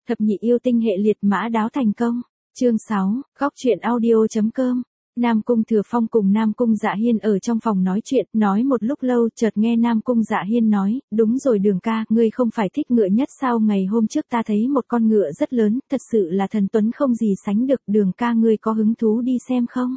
Thập nhị yêu tinh hệ liệt mã đáo thành công. Chương 6, góc truyện audio.com. Nam Cung Thừa Phong cùng Nam Cung Dạ Hiên ở trong phòng nói chuyện, nói một lúc lâu, chợt nghe Nam Cung Dạ Hiên nói, đúng rồi Đường ca, ngươi không phải thích ngựa nhất sao, ngày hôm trước ta thấy một con ngựa rất lớn, thật sự là thần tuấn không gì sánh được, Đường ca ngươi có hứng thú đi xem không?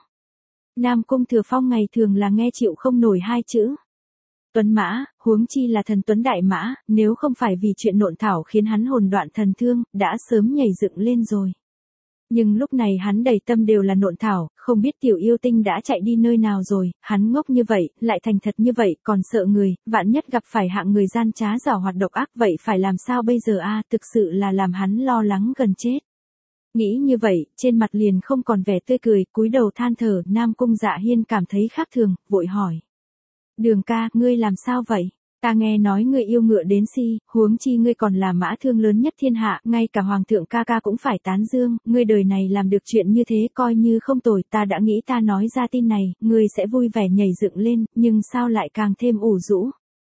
Nam Cung Thừa Phong ngày thường là nghe chịu không nổi hai chữ tuấn mã, huống chi là thần tuấn đại mã, nếu không phải vì chuyện nộn thảo khiến hắn hồn đoạn thần thương, đã sớm nhảy dựng lên rồi. Nhưng lúc này hắn đầy tâm đều là nộn thảo, không biết tiểu yêu tinh đã chạy đi nơi nào rồi, hắn ngốc như vậy, lại thành thật như vậy, còn sợ người, vạn nhất gặp phải hạng người gian trá giảo hoạt độc ác vậy phải làm sao bây giờ a, thực sự là làm hắn lo lắng gần chết. Nghĩ như vậy, trên mặt liền không còn vẻ tươi cười, cúi đầu than thở, Nam Cung Dạ Hiên cảm thấy khác thường, vội hỏi. Đường ca, ngươi làm sao vậy? Ta nghe nói ngươi yêu ngựa đến si, huống chi ngươi còn là mã thương lớn nhất thiên hạ, ngay cả hoàng thượng ca ca cũng phải tán dương, ngươi đời này làm được chuyện như thế coi như không tồi, ta đã nghĩ ta nói ra tin này, ngươi sẽ vui vẻ nhảy dựng lên, nhưng sao lại càng thêm ủ rũ?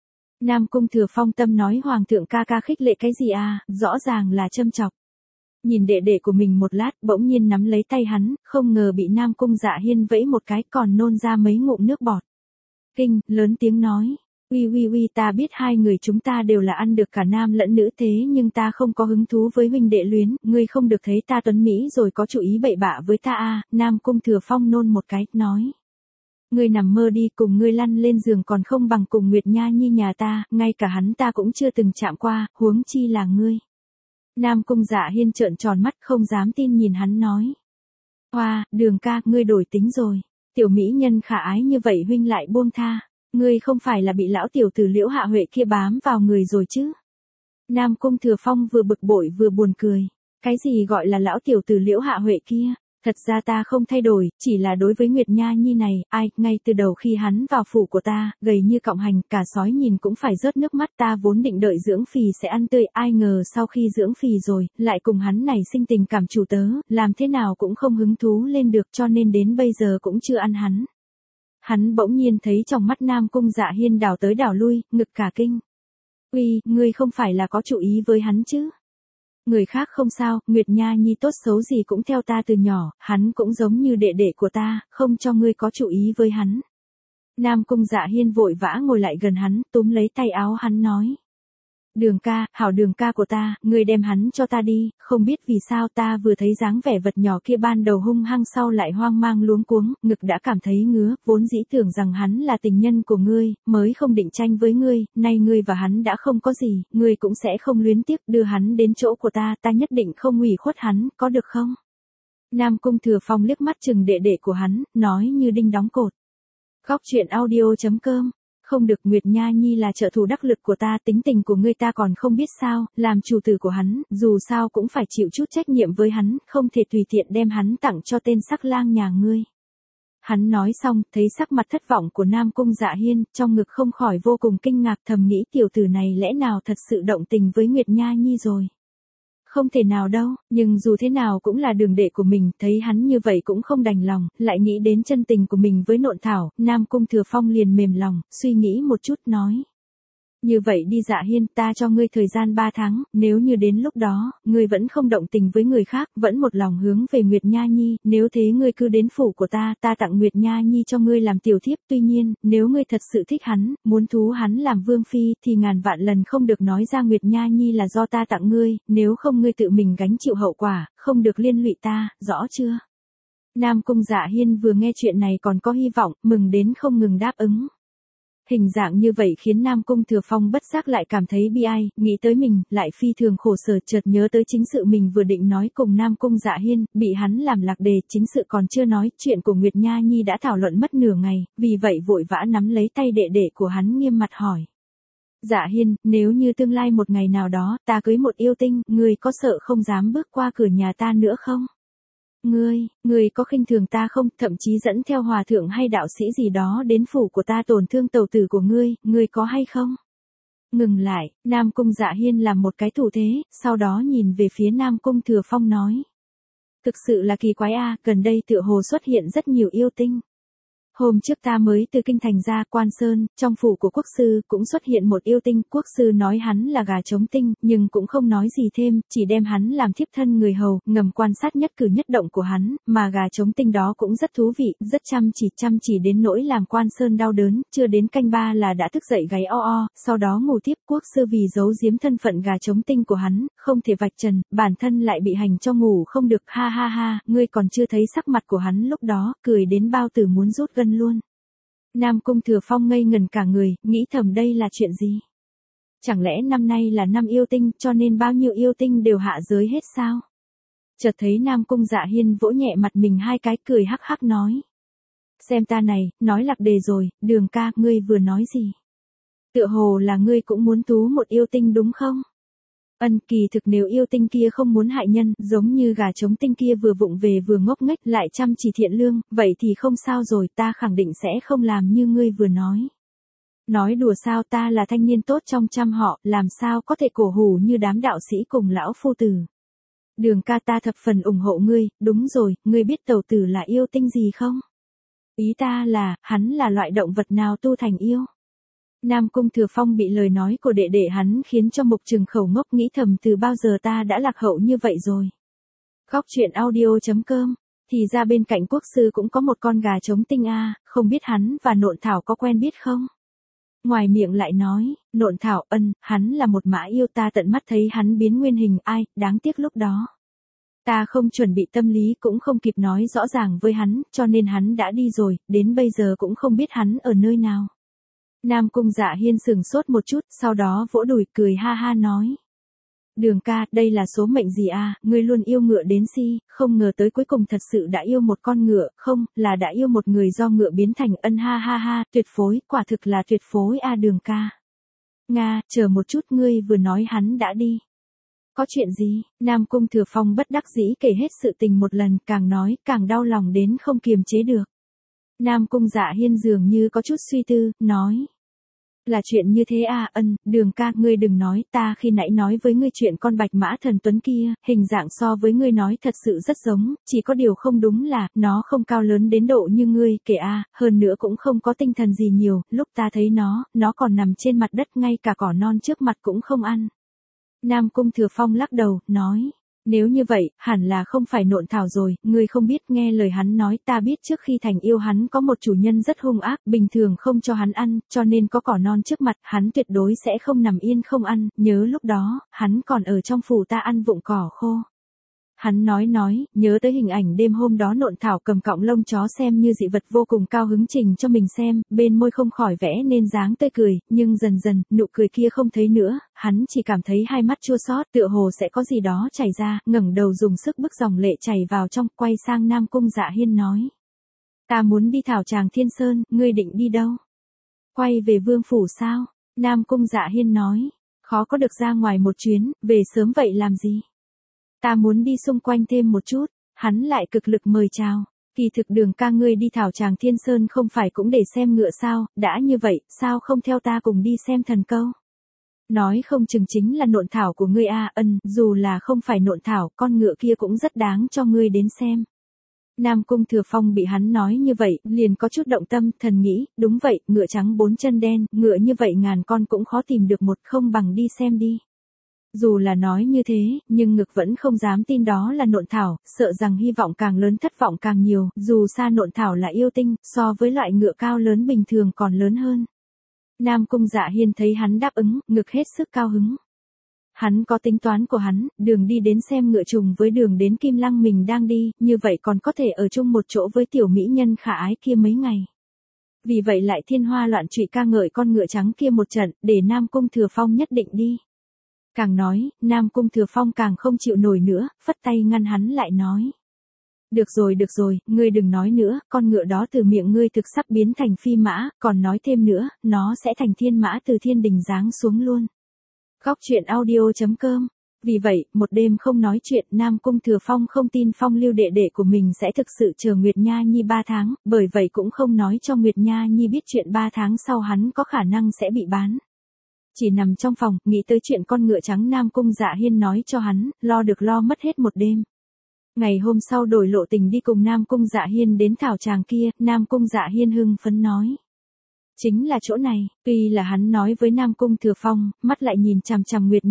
Nam Cung Thừa Phong tâm nói hoàng thượng ca ca khích lệ cái gì à, rõ ràng là châm chọc. Nhìn đệ đệ của mình một lát, bỗng nhiên nắm lấy tay hắn, không ngờ bị Nam Cung Dạ Hiên vẫy một cái còn nôn ra mấy ngụm nước bọt. Kinh, lớn tiếng nói. Uy, ta biết hai người chúng ta đều là ăn được cả nam lẫn nữ thế nhưng ta không có hứng thú với huynh đệ luyến, ngươi không được thấy ta tuấn Mỹ rồi có chủ ý bậy bạ với ta à, Nam Cung Thừa Phong nôn một cái, nói. Ngươi nằm mơ đi, cùng ngươi lăn lên giường còn không bằng cùng Nguyệt Nha Nhi nhà ta, ngay cả hắn ta cũng chưa từng chạm qua, huống chi là ngươi. Nam Cung Dạ Hiên trợn tròn mắt không dám tin nhìn hắn nói. Hoa, Đường ca, ngươi đổi tính rồi, tiểu mỹ nhân khả ái như vậy huynh lại buông tha. Ngươi không phải là bị lão tiểu tử Liễu Hạ Huệ kia bám vào người rồi chứ? Nam Cung Thừa Phong vừa bực bội vừa buồn cười. Cái gì gọi là lão tiểu tử Liễu Hạ Huệ kia? Thật ra ta không thay đổi, chỉ là đối với Nguyệt Nha Nhi này, ngay từ đầu khi hắn vào phủ của ta, gầy như cọng hành, cả sói nhìn cũng phải rớt nước mắt, ta vốn định đợi dưỡng phì sẽ ăn tươi, ai ngờ sau khi dưỡng phì rồi, lại cùng hắn này sinh tình cảm chủ tớ, làm thế nào cũng không hứng thú lên được cho nên đến bây giờ cũng chưa ăn hắn. Hắn bỗng nhiên thấy trong mắt Nam Cung Dạ Hiên đảo tới đảo lui, ngực cả kinh. Uy, ngươi không phải là có chủ ý với hắn chứ? Người khác không sao, Nguyệt Nha Nhi tốt xấu gì cũng theo ta từ nhỏ, hắn cũng giống như đệ đệ của ta, không cho ngươi có chủ ý với hắn. Nam Cung Dạ Hiên vội vã ngồi lại gần hắn, túm lấy tay áo hắn nói. Đường ca, hảo Đường ca của ta, ngươi đem hắn cho ta đi, không biết vì sao ta vừa thấy dáng vẻ vật nhỏ kia ban đầu hung hăng sau lại hoang mang luống cuống, ngực đã cảm thấy ngứa, vốn dĩ tưởng rằng hắn là tình nhân của ngươi, mới không định tranh với ngươi, nay ngươi và hắn đã không có gì, ngươi cũng sẽ không luyến tiếc đưa hắn đến chỗ của ta, ta nhất định không ủy khuất hắn, có được không? Nam Cung Thừa Phong liếc mắt chừng đệ đệ của hắn, nói như đinh đóng cột. Góc truyện audio.com. Không được, Nguyệt Nha Nhi là trợ thủ đắc lực của ta, tính tình của ngươi ta còn không biết sao, làm chủ tử của hắn, dù sao cũng phải chịu chút trách nhiệm với hắn, không thể tùy tiện đem hắn tặng cho tên sắc lang nhà ngươi. Hắn nói xong, thấy sắc mặt thất vọng của Nam Cung Dạ Hiên, trong ngực không khỏi vô cùng kinh ngạc, thầm nghĩ tiểu tử này lẽ nào thật sự động tình với Nguyệt Nha Nhi rồi. Không thể nào đâu, nhưng dù thế nào cũng là đường đệ của mình, thấy hắn như vậy cũng không đành lòng, lại nghĩ đến chân tình của mình với nộn thảo, Nam Cung Thừa Phong liền mềm lòng, suy nghĩ một chút nói. Như vậy đi Dạ Hiên, ta cho ngươi thời gian 3 tháng, nếu như đến lúc đó, ngươi vẫn không động tình với người khác, vẫn một lòng hướng về Nguyệt Nha Nhi, nếu thế ngươi cứ đến phủ của ta tặng Nguyệt Nha Nhi cho ngươi làm tiểu thiếp, tuy nhiên, nếu ngươi thật sự thích hắn, muốn thú hắn làm vương phi, thì ngàn vạn lần không được nói ra Nguyệt Nha Nhi là do ta tặng ngươi, nếu không ngươi tự mình gánh chịu hậu quả, không được liên lụy ta, rõ chưa? Nam Cung Dạ Hiên vừa nghe chuyện này còn có hy vọng, mừng đến không ngừng đáp ứng. Hình dạng như vậy khiến Nam Cung Thừa Phong bất giác lại cảm thấy bi ai, nghĩ tới mình, lại phi thường khổ sở, chợt nhớ tới chính sự mình vừa định nói cùng Nam Cung Dạ Hiên, bị hắn làm lạc đề, chính sự còn chưa nói, chuyện của Nguyệt Nha Nhi đã thảo luận mất nửa ngày, vì vậy vội vã nắm lấy tay đệ đệ của hắn nghiêm mặt hỏi. Dạ Hiên, nếu như tương lai một ngày nào đó, ta cưới một yêu tinh, ngươi có sợ không dám bước qua cửa nhà ta nữa không? Ngươi có khinh thường ta không, thậm chí dẫn theo hòa thượng hay đạo sĩ gì đó đến phủ của ta tổn thương tẩu tử của ngươi có hay không? Ngừng lại, Nam Cung Dạ Hiên làm một cái thủ thế, sau đó nhìn về phía Nam Cung Thừa Phong nói. Thực sự là kỳ quái a, gần đây tựa hồ xuất hiện rất nhiều yêu tinh. Hôm trước ta mới từ kinh thành ra Quan Sơn, trong phủ của quốc sư cũng xuất hiện một yêu tinh, quốc sư nói hắn là gà trống tinh, nhưng cũng không nói gì thêm, chỉ đem hắn làm thiếp thân người hầu, ngầm quan sát nhất cử nhất động của hắn, mà gà trống tinh đó cũng rất thú vị, rất chăm chỉ đến nỗi làm Quan Sơn đau đớn, chưa đến canh ba là đã thức dậy gáy o, sau đó ngủ tiếp. Quốc sư vì giấu giếm thân phận gà trống tinh của hắn, không thể vạch trần, bản thân lại bị hành cho ngủ không được, ha ha ha, ngươi còn chưa thấy sắc mặt của hắn lúc đó, cười đến bao tử muốn rút gân luôn. Nam Cung Thừa Phong ngây ngẩn cả người, nghĩ thầm đây là chuyện gì? Chẳng lẽ năm nay là năm yêu tinh, cho nên bao nhiêu yêu tinh đều hạ giới hết sao? Chợt thấy Nam Cung Dạ Hiên vỗ nhẹ mặt mình hai cái, cười hắc hắc nói. Xem ta này, nói lạc đề rồi, Đường ca, ngươi vừa nói gì? Tựa hồ là ngươi cũng muốn tú một yêu tinh đúng không? Kỳ thực nếu yêu tinh kia không muốn hại nhân, giống như gà trống tinh kia vừa vụng về vừa ngốc nghếch lại chăm chỉ thiện lương, vậy thì không sao rồi, ta khẳng định sẽ không làm như ngươi vừa nói. Nói đùa sao, ta là thanh niên tốt trong trăm họ, làm sao có thể cổ hủ như đám đạo sĩ cùng lão phu tử. Đường ca, ta thập phần ủng hộ ngươi, đúng rồi, ngươi biết tẩu tử là yêu tinh gì không? Ý ta là, hắn là loại động vật nào tu thành yêu? Nam Cung Thừa Phong bị lời nói của đệ đệ hắn khiến cho Mục Trừng khẩu ngốc, nghĩ thầm từ bao giờ ta đã lạc hậu như vậy rồi. Góc truyện audio.com. Thì ra bên cạnh quốc sư cũng có một con gà trống tinh không biết hắn và Nộn Thảo có quen biết không? Ngoài miệng lại nói, Nộn Thảo, hắn là một mã yêu, ta tận mắt thấy hắn biến nguyên hình, đáng tiếc lúc đó. Ta không chuẩn bị tâm lý cũng không kịp nói rõ ràng với hắn, cho nên hắn đã đi rồi, đến bây giờ cũng không biết hắn ở nơi nào. Nam Cung Dạ Hiên sửng sốt một chút, sau đó vỗ đùi cười ha ha nói. Đường ca, đây là số mệnh gì ngươi luôn yêu ngựa đến si, không ngờ tới cuối cùng thật sự đã yêu một con ngựa, không, là đã yêu một người do ngựa biến thành, ha ha ha, tuyệt phối, quả thực là tuyệt phối Đường ca. Nga, chờ một chút, ngươi vừa nói hắn đã đi. Có chuyện gì? Nam Cung Thừa Phong bất đắc dĩ kể hết sự tình một lần, càng nói, càng đau lòng đến không kiềm chế được. Nam Cung Dạ Hiên dường như có chút suy tư, nói. Là chuyện như thế Đường ca, ngươi đừng nói, ta khi nãy nói với ngươi chuyện con bạch mã thần tuấn kia, hình dạng so với ngươi nói thật sự rất giống, chỉ có điều không đúng là, nó không cao lớn đến độ như ngươi kể hơn nữa cũng không có tinh thần gì nhiều, lúc ta thấy nó còn nằm trên mặt đất, ngay cả cỏ non trước mặt cũng không ăn. Nam Cung Thừa Phong lắc đầu, nói. Nếu như vậy, hẳn là không phải Nộn Thảo rồi, ngươi không biết, nghe lời hắn nói, ta biết trước khi thành yêu hắn có một chủ nhân rất hung ác, bình thường không cho hắn ăn, cho nên có cỏ non trước mặt, hắn tuyệt đối sẽ không nằm yên không ăn, nhớ lúc đó, hắn còn ở trong phủ ta ăn vụng cỏ khô. Hắn nói, nhớ tới hình ảnh đêm hôm đó Nộn Thảo cầm cọng lông chó xem như dị vật vô cùng cao hứng trình cho mình xem, bên môi không khỏi vẽ nên dáng tươi cười, nhưng dần dần, nụ cười kia không thấy nữa, hắn chỉ cảm thấy hai mắt chua xót, tựa hồ sẽ có gì đó chảy ra, ngẩng đầu dùng sức bức dòng lệ chảy vào trong, quay sang Nam Cung Dạ Hiên nói. Ta muốn đi thảo tràng Thiên Sơn, ngươi định đi đâu? Quay về vương phủ sao? Nam Cung Dạ Hiên nói. Khó có được ra ngoài một chuyến, về sớm vậy làm gì? Ta muốn đi xung quanh thêm một chút, hắn lại cực lực mời chào. Kỳ thực Đường ca, ngươi đi thảo tràng Thiên Sơn không phải cũng để xem ngựa sao, đã như vậy, sao không theo ta cùng đi xem thần câu? Nói không chừng chính là Nộn Thảo của ngươi dù là không phải Nộn Thảo, con ngựa kia cũng rất đáng cho ngươi đến xem. Nam Cung Thừa Phong bị hắn nói như vậy, liền có chút động tâm, thần nghĩ, đúng vậy, ngựa trắng bốn chân đen, ngựa như vậy ngàn con cũng khó tìm được một, không bằng đi xem đi. Dù là nói như thế, nhưng ngực vẫn không dám tin đó là Nộn Thảo, sợ rằng hy vọng càng lớn thất vọng càng nhiều, dù xa Nộn Thảo là yêu tinh, so với loại ngựa cao lớn bình thường còn lớn hơn. Nam Cung Dạ Hiên thấy hắn đáp ứng, ngực hết sức cao hứng. Hắn có tính toán của hắn, đường đi đến xem ngựa trùng với đường đến Kim Lăng mình đang đi, như vậy còn có thể ở chung một chỗ với tiểu mỹ nhân khả ái kia mấy ngày. Vì vậy lại thiên hoa loạn trụy ca ngợi con ngựa trắng kia một trận, để Nam Cung Thừa Phong nhất định đi. Càng nói, Nam Cung Thừa Phong càng không chịu nổi nữa, phất tay ngăn hắn lại nói. Được rồi, ngươi đừng nói nữa, con ngựa đó từ miệng ngươi thực sắp biến thành phi mã, còn nói thêm nữa, nó sẽ thành thiên mã từ thiên đình giáng xuống luôn. Góc truyện audio.com. Vì vậy, một đêm không nói chuyện, Nam Cung Thừa Phong không tin Phong Lưu đệ đệ của mình sẽ thực sự chờ Nguyệt Nha Nhi 3 tháng, bởi vậy cũng không nói cho Nguyệt Nha Nhi biết chuyện 3 tháng sau hắn có khả năng sẽ bị bán. Chỉ nằm trong phòng, nghĩ tới chuyện con ngựa trắng Nam Cung Dạ Hiên nói cho hắn, lo được lo mất hết một đêm. Ngày hôm sau đổi lộ tình đi cùng Nam Cung Dạ Hiên đến thảo tràng kia, Nam Cung Dạ Hiên hưng phấn nói. Chính là chỗ này, tuy là hắn nói với Nam Cung Thừa Phong, mắt lại nhìn chằm chằm Nguyệt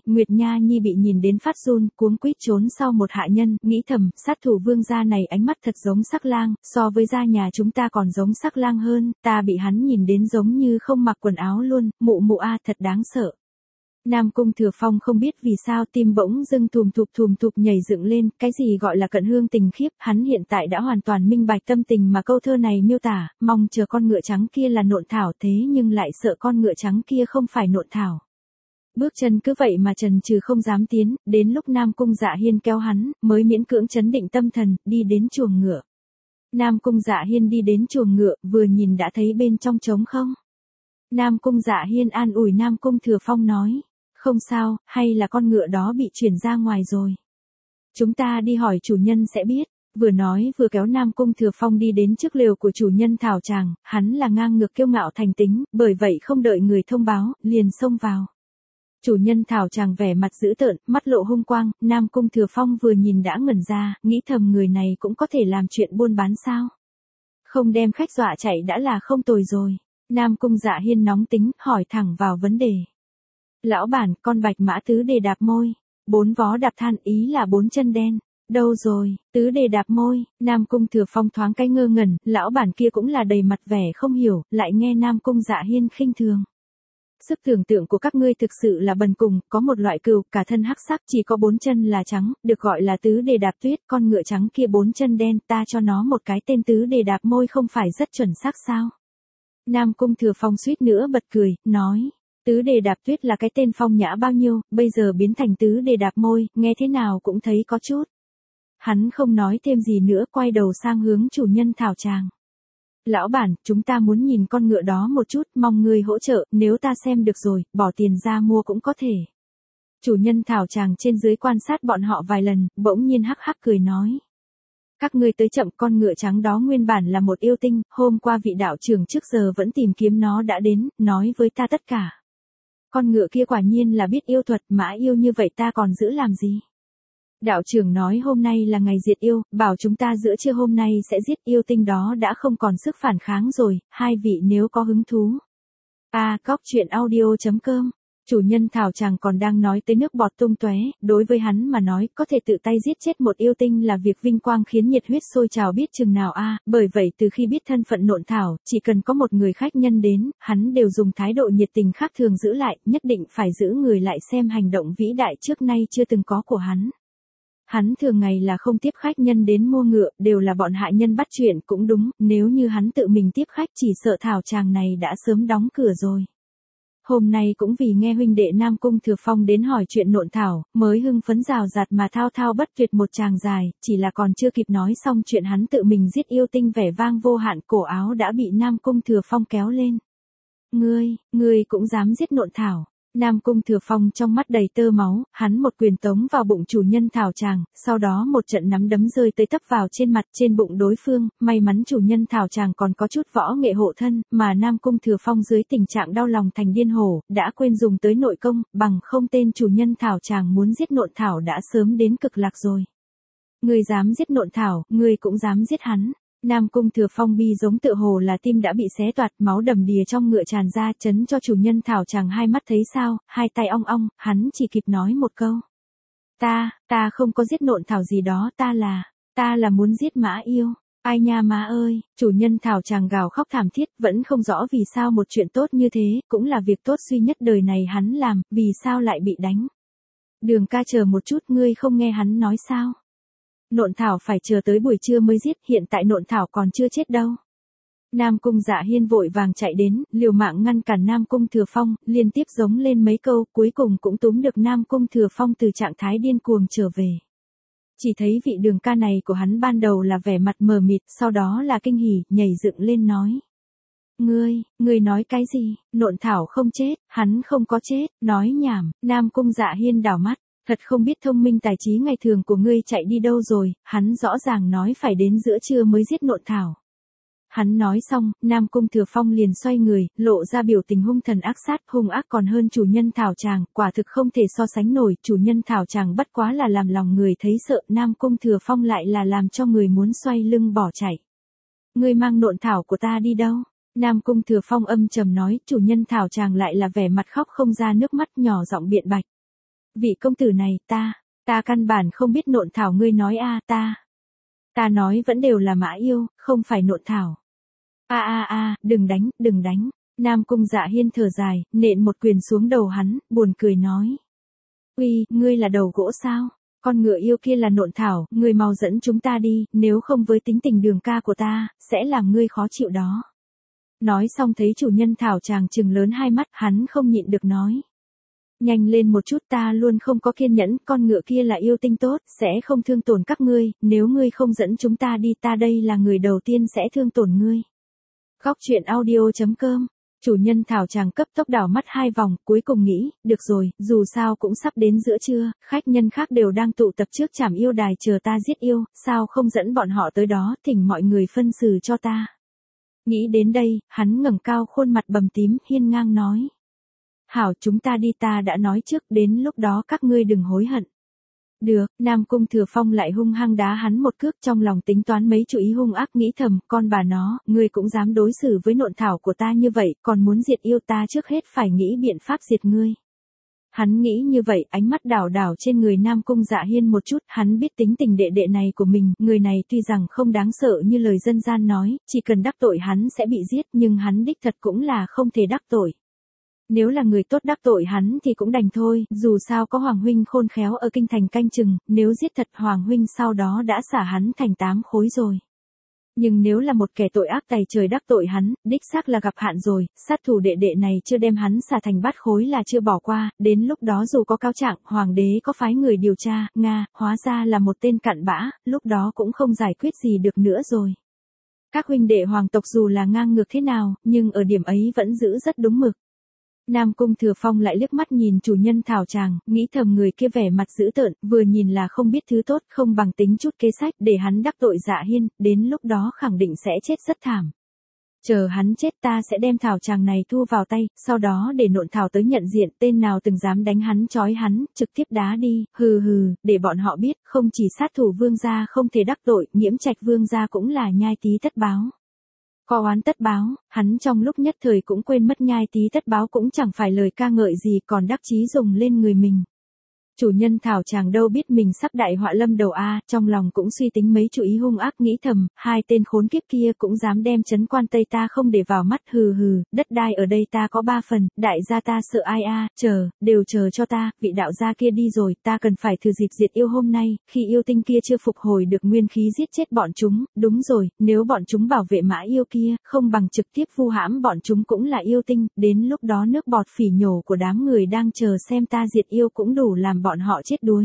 Nha Nhi bị nhìn đến phát run, cuống quýt trốn sau một hạ nhân, nghĩ thầm, sát thủ vương gia này ánh mắt thật giống sắc lang, so với gia nhà chúng ta còn giống sắc lang hơn, ta bị hắn nhìn đến giống như không mặc quần áo luôn, mụ mụ a thật đáng sợ. Nam Cung Thừa Phong không biết vì sao tim bỗng dưng thùm thụp nhảy dựng lên, cái gì gọi là cận hương tình khiếp, hắn hiện tại đã hoàn toàn minh bạch tâm tình mà câu thơ này miêu tả, mong chờ con ngựa trắng kia là nộn thảo thế nhưng lại sợ con ngựa trắng kia không phải nộn thảo. Bước chân cứ vậy mà trần trừ không dám tiến, đến lúc Nam Cung Dạ Hiên kéo hắn, mới miễn cưỡng chấn định tâm thần, đi đến chuồng ngựa. Nam Cung Dạ Hiên đi đến chuồng ngựa, vừa nhìn đã thấy bên trong trống không. Nam Cung Dạ Hiên an ủi Nam Cung Thừa Phong nói. Không sao, hay là con ngựa đó bị chuyển ra ngoài rồi. Chúng ta đi hỏi chủ nhân sẽ biết. Vừa nói vừa kéo Nam Cung Thừa Phong đi đến trước lều của chủ nhân thảo tràng, hắn là ngang ngược kiêu ngạo thành tính, bởi vậy không đợi người thông báo, liền xông vào. Chủ nhân thảo tràng vẻ mặt dữ tợn, mắt lộ hung quang, Nam Cung Thừa Phong vừa nhìn đã ngẩn ra, nghĩ thầm người này cũng có thể làm chuyện buôn bán sao. Không đem khách dọa chạy đã là không tồi rồi. Nam Cung Dạ Hiên nóng tính, hỏi thẳng vào vấn đề. Lão bản, con bạch mã tứ đề đạp môi. 4 vó đạp than ý là 4 chân đen. Đâu rồi, tứ đề đạp môi, Nam Cung Thừa Phong thoáng cái ngơ ngẩn, lão bản kia cũng là đầy mặt vẻ không hiểu, lại nghe Nam Cung Dạ Hiên khinh thường. Sức tưởng tượng của các ngươi thực sự là bần cùng, có một loại cừu, cả thân hắc sắc chỉ có 4 chân là trắng, được gọi là tứ đề đạp tuyết, con ngựa trắng kia 4 chân đen, ta cho nó một cái tên tứ đề đạp môi không phải rất chuẩn xác sao? Nam Cung Thừa Phong suýt nữa bật cười, nói. Tứ đề đạp tuyết là cái tên phong nhã bao nhiêu, bây giờ biến thành tứ đề đạp môi, nghe thế nào cũng thấy có chút. Hắn không nói thêm gì nữa, quay đầu sang hướng chủ nhân thảo tràng. Lão bản, chúng ta muốn nhìn con ngựa đó một chút, mong người hỗ trợ, nếu ta xem được rồi, bỏ tiền ra mua cũng có thể. Chủ nhân thảo tràng trên dưới quan sát bọn họ vài lần, bỗng nhiên hắc hắc cười nói. Các ngươi tới chậm, con ngựa trắng đó nguyên bản là một yêu tinh, hôm qua vị đạo trưởng trước giờ vẫn tìm kiếm nó đã đến, nói với ta tất cả. Con ngựa kia quả nhiên là biết yêu thuật, mã yêu như vậy ta còn giữ làm gì? Đạo trưởng nói hôm nay là ngày diệt yêu, bảo chúng ta giữa trưa hôm nay sẽ giết yêu tinh đó đã không còn sức phản kháng rồi, hai vị nếu có hứng thú. Cóc truyện audio.com. Chủ nhân thảo tràng còn đang nói tới nước bọt tung tóe, đối với hắn mà nói, có thể tự tay giết chết một yêu tinh là việc vinh quang khiến nhiệt huyết sôi trào biết chừng nào bởi vậy từ khi biết thân phận nộn thảo, chỉ cần có một người khách nhân đến, hắn đều dùng thái độ nhiệt tình khác thường giữ lại, nhất định phải giữ người lại xem hành động vĩ đại trước nay chưa từng có của hắn. Hắn thường ngày là không tiếp khách nhân đến mua ngựa, đều là bọn hạ nhân bắt chuyện cũng đúng, nếu như hắn tự mình tiếp khách chỉ sợ thảo tràng này đã sớm đóng cửa rồi. Hôm nay cũng vì nghe huynh đệ Nam Cung Thừa Phong đến hỏi chuyện nộn thảo, mới hưng phấn rào rạt mà thao thao bất tuyệt một tràng dài, chỉ là còn chưa kịp nói xong chuyện hắn tự mình giết yêu tinh vẻ vang vô hạn, cổ áo đã bị Nam Cung Thừa Phong kéo lên. Ngươi cũng dám giết nộn thảo. Nam Cung Thừa Phong trong mắt đầy tơ máu, hắn một quyền tống vào bụng chủ nhân thảo tràng, sau đó một trận nắm đấm rơi tới tấp vào trên mặt trên bụng đối phương, may mắn chủ nhân thảo tràng còn có chút võ nghệ hộ thân, mà Nam Cung Thừa Phong dưới tình trạng đau lòng thành điên hổ, đã quên dùng tới nội công, bằng không tên chủ nhân thảo tràng muốn giết nộn thảo đã sớm đến cực lạc rồi. Ngươi dám giết nộn thảo, ngươi cũng dám giết hắn. Nam Cung Thừa Phong bi giống tựa hồ là tim đã bị xé toạc, máu đầm đìa trong ngựa tràn ra, chấn cho chủ nhân thảo tràng hai mắt thấy sao, hai tay ong ong, hắn chỉ kịp nói một câu. Ta không có giết nộn thảo gì đó, ta là muốn giết mã yêu. Ai nha má ơi, chủ nhân thảo tràng gào khóc thảm thiết, vẫn không rõ vì sao một chuyện tốt như thế, cũng là việc tốt duy nhất đời này hắn làm, vì sao lại bị đánh. Đường ca chờ một chút, ngươi không nghe hắn nói sao? Nộn thảo phải chờ tới buổi trưa mới giết, hiện tại nộn thảo còn chưa chết đâu. Nam Cung Dạ Hiên vội vàng chạy đến, liều mạng ngăn cản Nam Cung Thừa Phong, liên tiếp giống lên mấy câu, cuối cùng cũng túm được Nam Cung Thừa Phong từ trạng thái điên cuồng trở về. Chỉ thấy vị đường ca này của hắn ban đầu là vẻ mặt mờ mịt, sau đó là kinh hỉ, nhảy dựng lên nói. Ngươi nói cái gì, nộn thảo không chết, hắn không có chết, nói nhảm, Nam Cung Dạ Hiên đảo mắt. Thật không biết thông minh tài trí ngày thường của ngươi chạy đi đâu rồi, hắn rõ ràng nói phải đến giữa trưa mới giết nộn thảo. Hắn nói xong, Nam Cung Thừa Phong liền xoay người, lộ ra biểu tình hung thần ác sát, hung ác còn hơn chủ nhân thảo tràng, quả thực không thể so sánh nổi, chủ nhân thảo tràng bất quá là làm lòng người thấy sợ, Nam Cung Thừa Phong lại là làm cho người muốn xoay lưng bỏ chạy. Ngươi mang nộn thảo của ta đi đâu? Nam Cung Thừa Phong âm trầm nói, chủ nhân thảo tràng lại là vẻ mặt khóc không ra nước mắt, nhỏ giọng biện bạch. Vị công tử này, ta căn bản không biết nộn thảo ngươi nói ta nói vẫn đều là mã yêu, không phải nộn thảo. Đừng đánh. Nam Cung Dạ Hiên thở dài, nện một quyền xuống đầu hắn, buồn cười nói. Uy, ngươi là đầu gỗ sao? Con ngựa yêu kia là nộn thảo, ngươi mau dẫn chúng ta đi, nếu không với tính tình đường ca của ta, sẽ làm ngươi khó chịu đó. Nói xong thấy chủ nhân thảo chàng trừng lớn hai mắt, hắn không nhịn được nói. Nhanh lên một chút, ta luôn không có kiên nhẫn, con ngựa kia là yêu tinh tốt, sẽ không thương tổn các ngươi, nếu ngươi không dẫn chúng ta đi, ta đây là người đầu tiên sẽ thương tổn ngươi. Góc truyện audio.com. Chủ nhân thảo chàng cấp tốc đảo mắt hai vòng, cuối cùng nghĩ, được rồi, dù sao cũng sắp đến giữa trưa, khách nhân khác đều đang tụ tập trước trảm yêu đài chờ ta giết yêu, sao không dẫn bọn họ tới đó, thỉnh mọi người phân xử cho ta. Nghĩ đến đây, hắn ngẩng cao khuôn mặt bầm tím, hiên ngang nói. Hảo, chúng ta đi, ta đã nói trước, đến lúc đó các ngươi đừng hối hận. Được, Nam Cung Thừa Phong lại hung hăng đá hắn một cước, trong lòng tính toán mấy chủ ý hung ác, nghĩ thầm, con bà nó, ngươi cũng dám đối xử với nộn thảo của ta như vậy, còn muốn diệt yêu, ta trước hết phải nghĩ biện pháp diệt ngươi. Hắn nghĩ như vậy, ánh mắt đảo đảo trên người Nam Cung Dạ Hiên một chút, hắn biết tính tình đệ đệ này của mình, người này tuy rằng không đáng sợ như lời dân gian nói, chỉ cần đắc tội hắn sẽ bị giết, nhưng hắn đích thật cũng là không thể đắc tội. Nếu là người tốt đắc tội hắn thì cũng đành thôi, dù sao có Hoàng Huynh khôn khéo ở kinh thành canh chừng, nếu giết thật Hoàng Huynh sau đó đã xả hắn thành 8 khối rồi. Nhưng nếu là một kẻ tội ác tày trời đắc tội hắn, đích xác là gặp hạn rồi, sát thủ đệ đệ này chưa đem hắn xả thành bát khối là chưa bỏ qua, đến lúc đó dù có cáo trạng, hoàng đế có phái người điều tra, hóa ra là một tên cặn bã, lúc đó cũng không giải quyết gì được nữa rồi. Các huynh đệ hoàng tộc dù là ngang ngược thế nào, nhưng ở điểm ấy vẫn giữ rất đúng mực. Nam Cung Thừa Phong lại liếc mắt nhìn chủ nhân thảo tràng, nghĩ thầm người kia vẻ mặt dữ tợn, vừa nhìn là không biết thứ tốt, không bằng tính chút kế sách để hắn đắc tội Dạ Hiên, đến lúc đó khẳng định sẽ chết rất thảm. Chờ hắn chết ta sẽ đem thảo tràng này thu vào tay, sau đó để nộn thảo tới nhận diện, tên nào từng dám đánh hắn trói hắn, trực tiếp đá đi, để bọn họ biết, không chỉ sát thủ vương gia không thể đắc tội, Nhiễm Trạch vương gia cũng là nhai tí tất báo. Có oán tất báo, hắn trong lúc nhất thời cũng quên mất nhai tí tất báo cũng chẳng phải lời ca ngợi gì còn đắc chí dùng lên người mình. Chủ nhân thảo chàng đâu biết mình sắp đại họa lâm đầu trong lòng cũng suy tính mấy chủ ý hung ác nghĩ thầm, hai tên khốn kiếp kia cũng dám đem trấn quan Tây ta không để vào mắt đất đai ở đây ta có 3 phần, đại gia ta sợ ai đều chờ cho ta, vị đạo gia kia đi rồi, ta cần phải thử dịp diệt yêu hôm nay, khi yêu tinh kia chưa phục hồi được nguyên khí giết chết bọn chúng, đúng rồi, nếu bọn chúng bảo vệ mã yêu kia, không bằng trực tiếp vu hãm bọn chúng cũng là yêu tinh, đến lúc đó nước bọt phỉ nhổ của đám người đang chờ xem ta diệt yêu cũng đủ làm bọn họ chết đuối.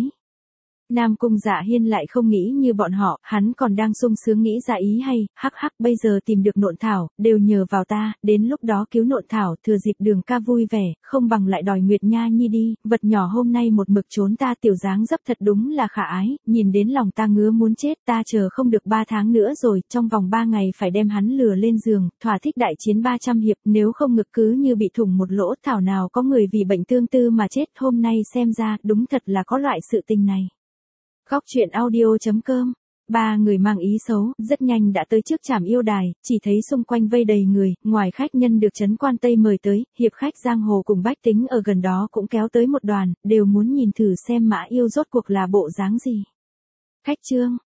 Nam Cung Dạ Hiên lại không nghĩ như bọn họ, hắn còn đang sung sướng nghĩ ra ý hay, bây giờ tìm được nộn thảo, đều nhờ vào ta, đến lúc đó cứu nộn thảo, thừa dịp đường ca vui vẻ, không bằng lại đòi Nguyệt Nha Nhi đi, vật nhỏ hôm nay một mực trốn ta tiểu dáng dấp thật đúng là khả ái, nhìn đến lòng ta ngứa muốn chết, ta chờ không được 3 tháng nữa rồi, trong vòng 3 ngày phải đem hắn lừa lên giường, thỏa thích đại chiến 300 hiệp, nếu không ngực cứ như bị thủng một lỗ, thảo nào có người vì bệnh tương tư mà chết, hôm nay xem ra, đúng thật là có loại sự tình này. Góc truyện audio.com. 3 người mang ý xấu, rất nhanh đã tới trước trảm yêu đài, chỉ thấy xung quanh vây đầy người, ngoài khách nhân được trấn quan Tây mời tới, hiệp khách giang hồ cùng bách tính ở gần đó cũng kéo tới một đoàn, đều muốn nhìn thử xem mã yêu rốt cuộc là bộ dáng gì. Khách trương,